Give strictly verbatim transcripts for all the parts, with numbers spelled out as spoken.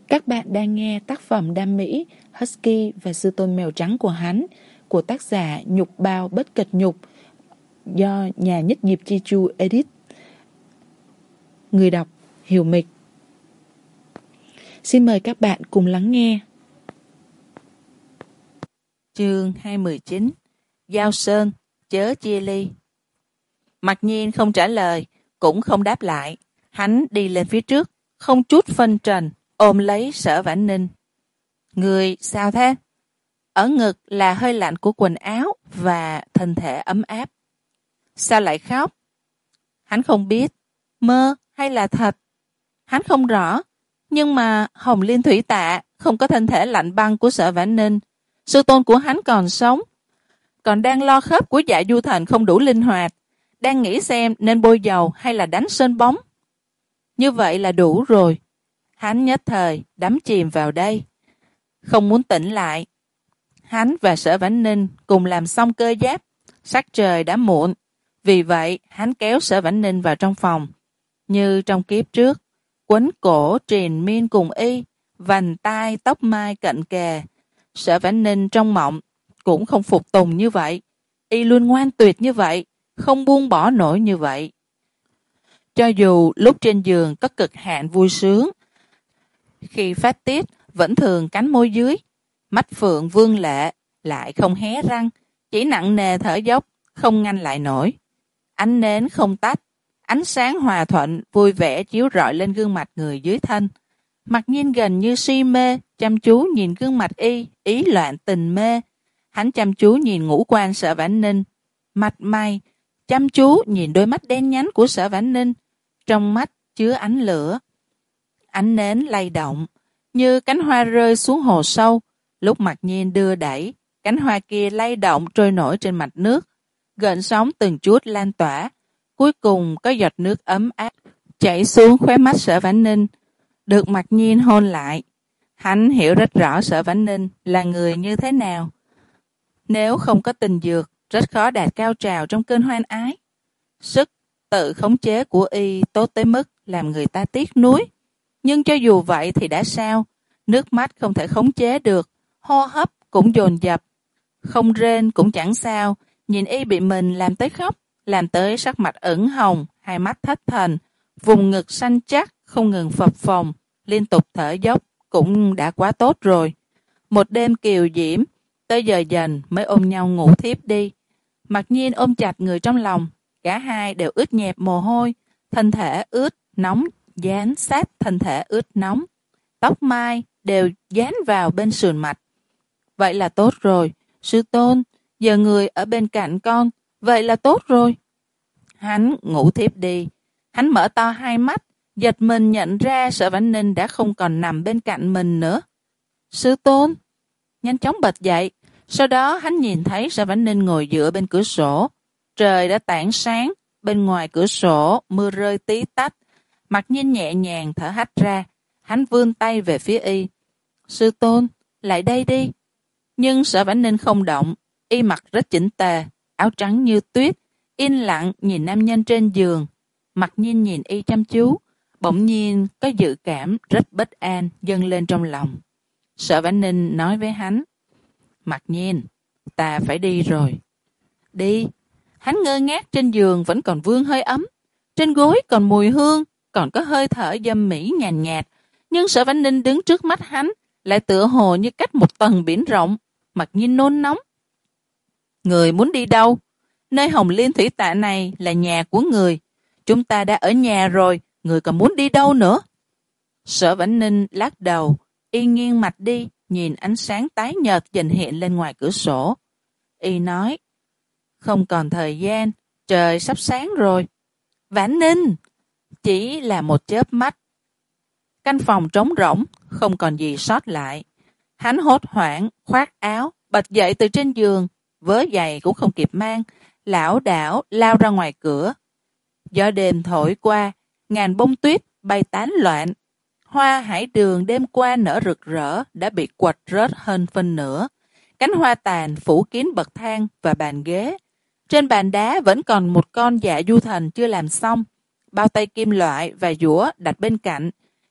Các bạn đang nghe tác phẩm đam mỹ Husky và sư tôn mèo trắng của hắn của tác giả Nhục Bao Bất Kịch Nhục do nhà nhất nghiệp Chi Chu edit. Người đọc Hiểu Mịch. Xin mời các bạn cùng lắng nghe. Chương hai mươi chín. Giao Sơn, chớ chia ly. Mặc nhiên không trả lời, cũng không đáp lại. Hắn đi lên phía trước, không chút phân trần, ôm lấy Sở Vãn Ninh. Người sao thế? Ở ngực là hơi lạnh của quần áo và thân thể ấm áp. Sao lại khóc? Hắn không biết, mơ hay là thật. Hắn không rõ, nhưng mà Hồng Liên Thủy Tạ không có thân thể lạnh băng của Sở Vãn Ninh. Sư tôn của hắn còn sống, còn đang lo khớp của Dạ Du Thành không đủ linh hoạt, đang nghĩ xem nên bôi dầu hay là đánh sơn bóng. Như vậy là đủ rồi. Hắn nhất thời đắm chìm vào đây, không muốn tỉnh lại. Hắn và Sở Vãn Ninh cùng làm xong cơ giáp, sắc trời đã muộn. Vì vậy hắn kéo Sở Vãn Ninh vào trong phòng. Như trong kiếp trước, quấn cổ triền miên cùng y, vành tai tóc mai cận kề. Sở Vãn Ninh trong mộng cũng không phục tùng như vậy. Y luôn ngoan tuyệt như vậy, không buông bỏ nổi như vậy. Cho dù lúc trên giường có cực hạn vui sướng, khi phát tiết vẫn thường cắn môi dưới, mắt phượng vương lệ lại không hé răng, chỉ nặng nề thở dốc, không ngăn lại nổi. Ánh nến không tắt, ánh sáng hòa thuận vui vẻ chiếu rọi lên gương mặt người dưới thân. Mặc nhiên gần như si mê, chăm chú nhìn gương mặt y, ý loạn tình mê. Hắn chăm chú nhìn ngũ quan Sở Vãn Ninh, mặt mày, chăm chú nhìn đôi mắt đen nhánh của Sở Vãn Ninh, trong mắt chứa ánh lửa. Ánh nến lay động, như cánh hoa rơi xuống hồ sâu. Lúc Mặc Nhiên đưa đẩy, cánh hoa kia lay động trôi nổi trên mặt nước, gợn sóng từng chút lan tỏa. Cuối cùng có giọt nước ấm áp chảy xuống khóe mắt Sở Vãn Ninh, được Mặc Nhiên hôn lại. Hắn hiểu rất rõ Sở Vãn Ninh là người như thế nào. Nếu không có tình dược, rất khó đạt cao trào trong cơn hoan ái. Sức tự khống chế của y tốt tới mức làm người ta tiếc nuối. Nhưng cho dù vậy thì đã sao? Nước mắt không thể khống chế được, hô hấp cũng dồn dập. Không rên cũng chẳng sao, nhìn y bị mình làm tới khóc, làm tới sắc mặt ửng hồng, hai mắt thất thần, vùng ngực săn chắc, không ngừng phập phồng, liên tục thở dốc, cũng đã quá tốt rồi. Một đêm kiều diễm, tới giờ dần mới ôm nhau ngủ thiếp đi. Mặc Nhiên ôm chặt người trong lòng, cả hai đều ướt nhẹp mồ hôi, thân thể ướt, nóng, dán sát thân thể ướt nóng. Tóc mai đều dán vào bên sườn mặt. Vậy là tốt rồi, sư tôn, giờ người ở bên cạnh con, vậy là tốt rồi. Hắn ngủ thiếp đi. Hắn mở to hai mắt, giật mình nhận ra Sở Vãn Ninh đã không còn nằm bên cạnh mình nữa. Sư tôn! Nhanh chóng bật dậy. Sau đó hắn nhìn thấy Sở Vãn Ninh ngồi dựa bên cửa sổ. Trời đã tảng sáng, bên ngoài cửa sổ mưa rơi tí tách. Mặc Nhiên nhẹ nhàng thở hắt ra. Hắn vươn tay về phía y. Sư tôn, lại đây đi. Nhưng Sở Vãn Ninh không động. Y mặc rất chỉnh tề, áo trắng như tuyết, yên lặng nhìn nam nhân trên giường. Mặc Nhiên nhìn y chăm chú, bỗng nhiên có dự cảm rất bất an dâng lên trong lòng. Sở Vãn Ninh nói với hắn, Mặc Nhiên, ta phải đi rồi. Đi. Hắn ngơ ngác, trên giường vẫn còn vương hơi ấm, trên gối còn mùi hương, còn có hơi thở dâm mỹ nhàn nhạt, nhưng Sở Vãn Ninh đứng trước mắt hắn lại tựa hồ như cách một tầng biển rộng. Mặc Nhiên nôn nóng. Người muốn đi đâu? Nơi Hồng Liên Thủy Tạ này là nhà của người. Chúng ta đã ở nhà rồi, người còn muốn đi đâu nữa? Sở Vãn Ninh lắc đầu, y nghiêng mặt đi, nhìn ánh sáng tái nhợt dần hiện lên ngoài cửa sổ. Y nói, không còn thời gian, trời sắp sáng rồi. Vãn Ninh! Chỉ là một chớp mắt. Căn phòng trống rỗng, không còn gì sót lại. Hắn hốt hoảng, khoác áo, bật dậy từ trên giường, vớ giày cũng không kịp mang, lảo đảo lao ra ngoài cửa. Gió đêm thổi qua, ngàn bông tuyết bay tán loạn. Hoa hải đường đêm qua nở rực rỡ đã bị quật rớt hơn phân nửa. Cánh hoa tàn phủ kín bậc thang và bàn ghế. Trên bàn đá vẫn còn một con Dạ Du Thành chưa làm xong. Bao tay kim loại và dũa đặt bên cạnh.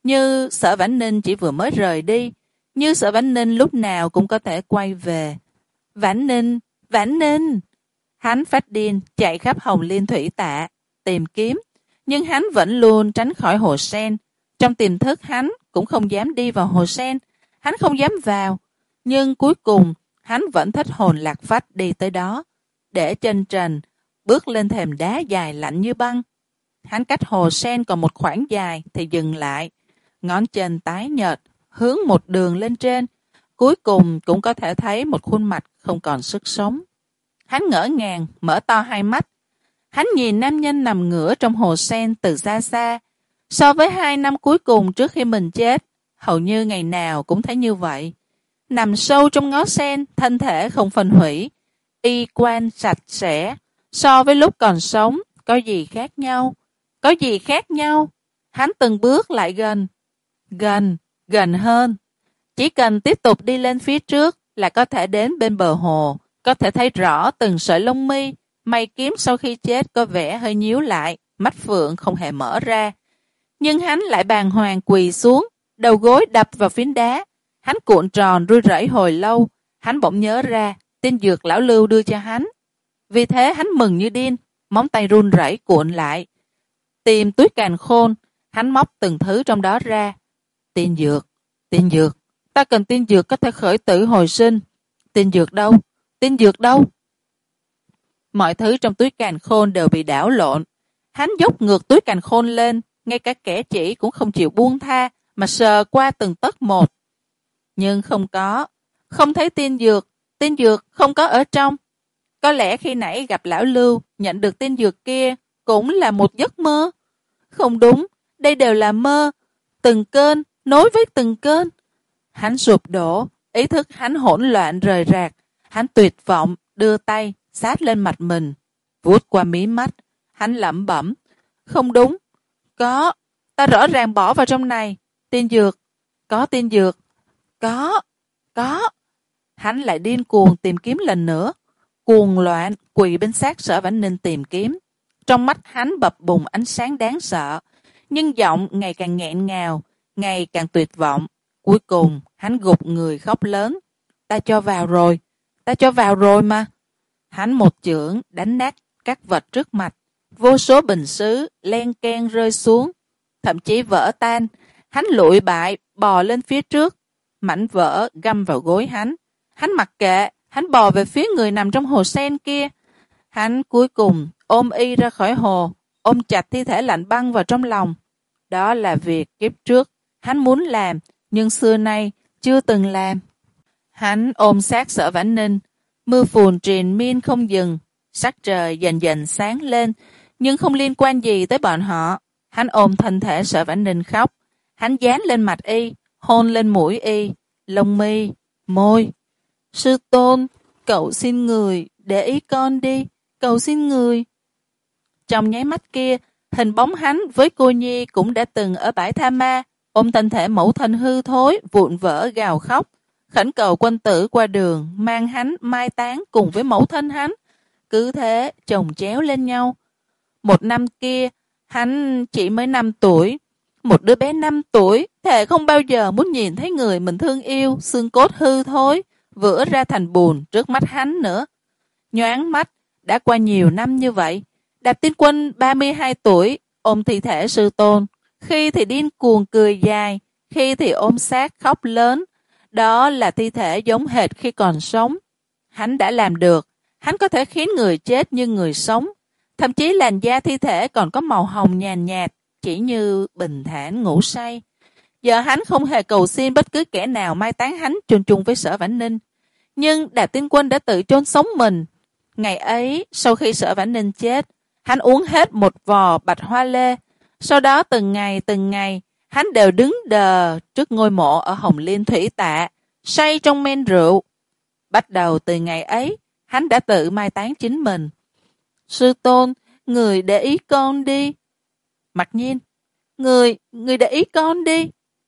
Như Sở Vãn Ninh chỉ vừa mới rời đi, như Sở Vãn Ninh lúc nào cũng có thể quay về. Vãn Ninh, Vãn Ninh! Hắn phát điên chạy khắp Hồng Liên Thủy Tạ, tìm kiếm, nhưng hắn vẫn luôn tránh khỏi hồ sen. Trong tiềm thức hắn cũng không dám đi vào hồ sen, hắn không dám vào, nhưng cuối cùng hắn vẫn thất hồn lạc phách đi tới đó, để chân trần, bước lên thềm đá dài lạnh như băng. Hắn cách hồ sen còn một khoảng dài thì dừng lại, ngón chân tái nhợt, hướng một đường lên trên, cuối cùng cũng có thể thấy một khuôn mặt không còn sức sống. Hắn ngỡ ngàng, mở to hai mắt. Hắn nhìn nam nhân nằm ngửa trong hồ sen từ xa xa. So với hai năm cuối cùng trước khi mình chết, hầu như ngày nào cũng thấy như vậy. Nằm sâu trong ngó sen, thân thể không phân hủy, y quan sạch sẽ. So với lúc còn sống, có gì khác nhau? Có gì khác nhau? Hắn từng bước lại gần. Gần, gần hơn. Chỉ cần tiếp tục đi lên phía trước là có thể đến bên bờ hồ, có thể thấy rõ từng sợi lông mi. Mày kiếm sau khi chết có vẻ hơi nhíu lại, mắt phượng không hề mở ra. Nhưng hắn lại bàng hoàng quỳ xuống, đầu gối đập vào phiến đá. Hắn cuộn tròn rui rẩy hồi lâu, hắn bỗng nhớ ra tin dược lão Lưu đưa cho hắn. Vì thế hắn mừng như điên, móng tay run rẩy cuộn lại. Tìm túi càn khôn, hắn móc từng thứ trong đó ra. Tiên dược, tiên dược, ta cần tiên dược có thể khởi tử hồi sinh. Tiên dược đâu? Tiên dược đâu? Mọi thứ trong túi càn khôn đều bị đảo lộn. Hắn dốc ngược túi càn khôn lên, ngay cả kẻ chỉ cũng không chịu buông tha, mà sờ qua từng tấc một. Nhưng không có, không thấy tiên dược, tiên dược không có ở trong. Có lẽ khi nãy gặp lão Lưu, nhận được tiên dược kia, cũng là một giấc mơ. Không đúng, đây đều là mơ, từng cơn, nối với từng cơn. Hắn sụp đổ, ý thức hắn hỗn loạn rời rạc, hắn tuyệt vọng, đưa tay, sát lên mặt mình, vuốt qua mí mắt, hắn lẩm bẩm. Không đúng, có, ta rõ ràng bỏ vào trong này, tiên dược, có tiên dược, có, có. Hắn lại điên cuồng tìm kiếm lần nữa, cuồng loạn quỳ bên xác Sở Vãn Ninh tìm kiếm. Trong mắt hắn bập bùng ánh sáng đáng sợ, nhưng giọng ngày càng nghẹn ngào, ngày càng tuyệt vọng. Cuối cùng, hắn gục người khóc lớn. Ta cho vào rồi, ta cho vào rồi mà. Hắn một chưởng đánh nát các vật trước mặt. Vô số bình sứ len ken rơi xuống, thậm chí vỡ tan. Hắn lụi bại, bò lên phía trước. Mảnh vỡ găm vào gối hắn. Hắn mặc kệ, hắn bò về phía người nằm trong hồ sen kia. Hắn cuối cùng ôm y ra khỏi hồ, ôm chặt thi thể lạnh băng vào trong lòng. Đó là việc kiếp trước hắn muốn làm, nhưng xưa nay chưa từng làm. Hắn ôm xác Sở Vãn Ninh, mưa phùn triền miên không dừng, sắc trời dần dần sáng lên, nhưng không liên quan gì tới bọn họ. Hắn ôm thân thể Sở Vãn Ninh khóc, hắn dán lên mặt y, hôn lên mũi y, lông mi, môi. Sư tôn, cậu xin người, để ý con đi, cậu xin người. Trong nháy mắt kia, hình bóng hắn với cô nhi cũng đã từng ở bãi Tha Ma, ôm thân thể mẫu thân hư thối, vụn vỡ gào khóc, khẩn cầu quân tử qua đường, mang hắn mai táng cùng với mẫu thân hắn. Cứ thế, chồng chéo lên nhau. Một năm kia, hắn chỉ mới năm tuổi. Một đứa bé năm tuổi, thề không bao giờ muốn nhìn thấy người mình thương yêu, xương cốt hư thối, vữa ra thành bùn trước mắt hắn nữa. Nhoáng mắt, đã qua nhiều năm như vậy. Đạp Tiên Quân ba mươi hai tuổi, ôm thi thể sư tôn. Khi thì điên cuồng cười dài, khi thì ôm xác khóc lớn. Đó là thi thể giống hệt khi còn sống. Hắn đã làm được. Hắn có thể khiến người chết như người sống. Thậm chí làn da thi thể còn có màu hồng nhàn nhạt, chỉ như bình thản ngủ say. Giờ hắn không hề cầu xin bất cứ kẻ nào mai táng hắn chung chung với Sở Vãn Ninh. Nhưng Đạp Tiên Quân đã tự chôn sống mình. Ngày ấy, sau khi Sở Vãn Ninh chết, hắn uống hết một vò bạch hoa lê. Sau đó từng ngày từng ngày, hắn đều đứng đờ trước ngôi mộ ở Hồng Liên Thủy Tạ, say trong men rượu. Bắt đầu từ ngày ấy, hắn đã tự mai táng chính mình. Sư tôn, người để ý con đi. Mặc nhiên, người, người để ý con đi.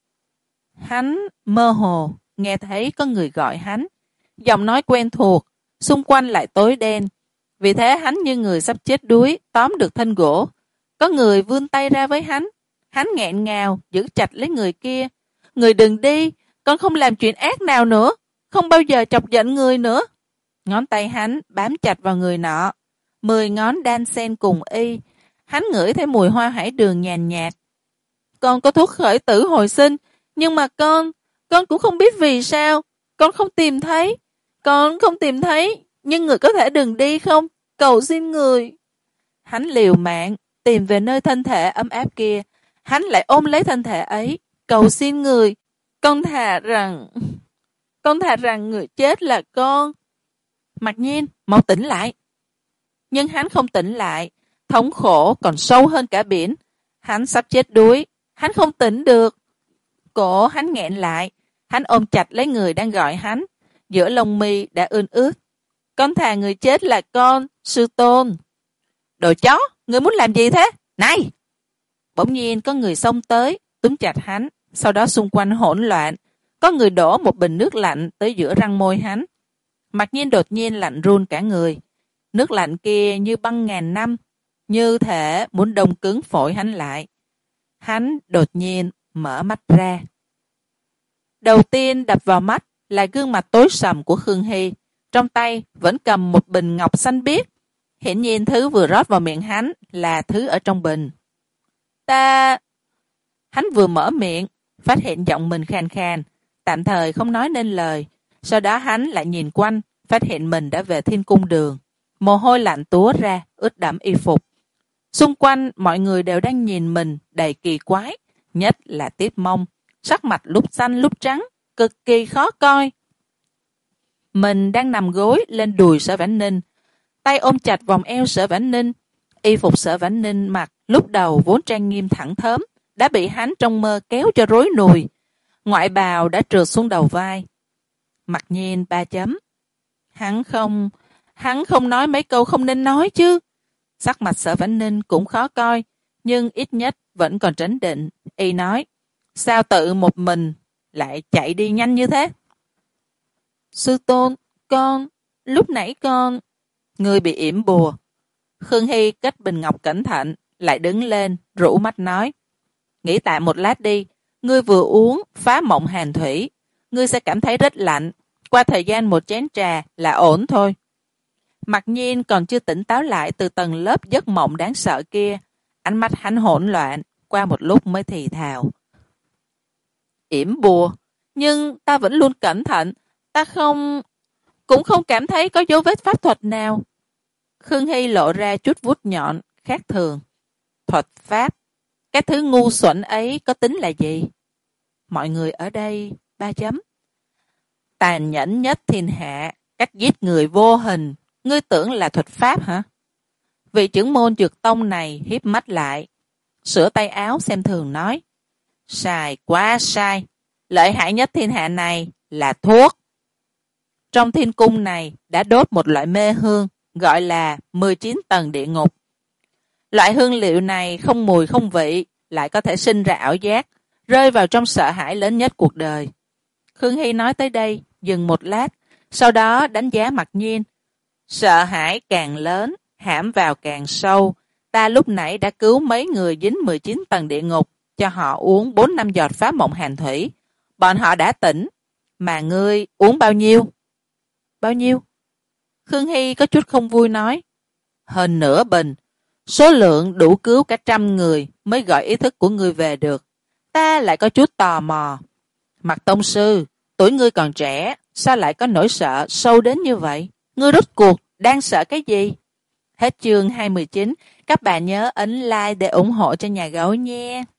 Hắn mơ hồ, nghe thấy có người gọi hắn. Giọng nói quen thuộc, xung quanh lại tối đen. Vì thế hắn như người sắp chết đuối, tóm được thanh gỗ. Có người vươn tay ra với hắn. Hắn nghẹn ngào, giữ chặt lấy người kia. Người đừng đi, con không làm chuyện ác nào nữa, không bao giờ chọc giận người nữa. Ngón tay hắn bám chặt vào người nọ, mười ngón đan xen cùng y. Hắn ngửi thấy mùi hoa hải đường nhàn nhạt. Con có thuốc khởi tử hồi sinh, nhưng mà con, con cũng không biết vì sao, con không tìm thấy. Con không tìm thấy, nhưng người có thể đừng đi không? Cầu xin người. Hắn liều mạng, tìm về nơi thân thể ấm áp kia. Hắn lại ôm lấy thân thể ấy, cầu xin người. Con thà rằng, con thà rằng người chết là con. Mặc nhiên, mau tỉnh lại. Nhưng hắn không tỉnh lại, thống khổ còn sâu hơn cả biển. Hắn sắp chết đuối, hắn không tỉnh được. Cổ hắn nghẹn lại, hắn ôm chặt lấy người đang gọi hắn, giữa lông mi đã ươn ướt. Con thà người chết là con, sư tôn. Đồ chó, ngươi muốn làm gì thế? Này! Bỗng nhiên có người xông tới, túm chặt hắn, sau đó xung quanh hỗn loạn. Có người đổ một bình nước lạnh tới giữa răng môi hắn. Mặc nhiên đột nhiên lạnh run cả người. Nước lạnh kia như băng ngàn năm, như thể muốn đông cứng phổi hắn lại. Hắn đột nhiên mở mắt ra. Đầu tiên đập vào mắt là gương mặt tối sầm của Khương Hy, trong tay vẫn cầm một bình ngọc xanh biếc. Hiển nhiên thứ vừa rót vào miệng hắn là thứ ở trong bình. Ta... Hắn vừa mở miệng, phát hiện giọng mình khàn khàn, tạm thời không nói nên lời. Sau đó hắn lại nhìn quanh, phát hiện mình đã về Thiên Cung Đường. Mồ hôi lạnh túa ra, ướt đẫm y phục. Xung quanh mọi người đều đang nhìn mình đầy kỳ quái, nhất là Tiết Mông, sắc mặt lúc xanh lúc trắng, cực kỳ khó coi. Mình đang nằm gối lên đùi Sở Vãn Ninh, tay ôm chặt vòng eo Sở Vãn Ninh. Y phục Sở Vãn Ninh mặc lúc đầu vốn trang nghiêm thẳng thớm, đã bị hắn trong mơ kéo cho rối nùi. Ngoại bào đã trượt xuống đầu vai. Mặc nhiên ba chấm. Hắn không, hắn không nói mấy câu không nên nói chứ. Sắc mặt Sở Vãn Ninh cũng khó coi, nhưng ít nhất vẫn còn trấn định. Y nói, sao tự một mình lại chạy đi nhanh như thế? Sư tôn, con, lúc nãy con... Người bị yểm bùa. Khương Hy cất bình ngọc cẩn thận, lại đứng lên, rũ mắt nói. Nghỉ tạm một lát đi, ngươi vừa uống phá mộng hàn thủy, ngươi sẽ cảm thấy rất lạnh, qua thời gian một chén trà là ổn thôi. Mặc nhiên còn chưa tỉnh táo lại từ tầng lớp giấc mộng đáng sợ kia, ánh mắt hắn hỗn loạn, qua một lúc mới thì thào. Yểm bùa, nhưng ta vẫn luôn cẩn thận, ta không... cũng không cảm thấy có dấu vết pháp thuật nào. Khương Hy lộ ra chút vuốt nhọn, khác thường. Thuật pháp, cái thứ ngu xuẩn ấy có tính là gì? Mọi người ở đây, ba chấm. Tàn nhẫn nhất thiên hạ, cách giết người vô hình, ngươi tưởng là thuật pháp hả? Vị trưởng môn Dược Tông này hiếp mắt lại, sửa tay áo xem thường nói. Sai, quá sai, lợi hại nhất thiên hạ này là thuốc. Trong thiên cung này đã đốt một loại mê hương, gọi là mười chín tầng địa ngục. Loại hương liệu này không mùi không vị, lại có thể sinh ra ảo giác, rơi vào trong sợ hãi lớn nhất cuộc đời. Khương Hy nói tới đây, dừng một lát, sau đó đánh giá Mặc Nhiên. Sợ hãi càng lớn, hãm vào càng sâu. Ta lúc nãy đã cứu mấy người dính mười chín tầng địa ngục, cho họ uống bốn năm giọt phá mộng hàn thủy. Bọn họ đã tỉnh, mà ngươi uống bao nhiêu? Bao nhiêu? Khương Hy có chút không vui nói. Hơn nửa bình, số lượng đủ cứu cả trăm người mới gọi ý thức của ngươi về được. Ta lại có chút tò mò. Mặc tông sư, tuổi ngươi còn trẻ, sao lại có nỗi sợ sâu đến như vậy? Ngươi rốt cuộc đang sợ cái gì? Hết chương hai mươi chín, các bạn nhớ ấn like để ủng hộ cho nhà gấu nha.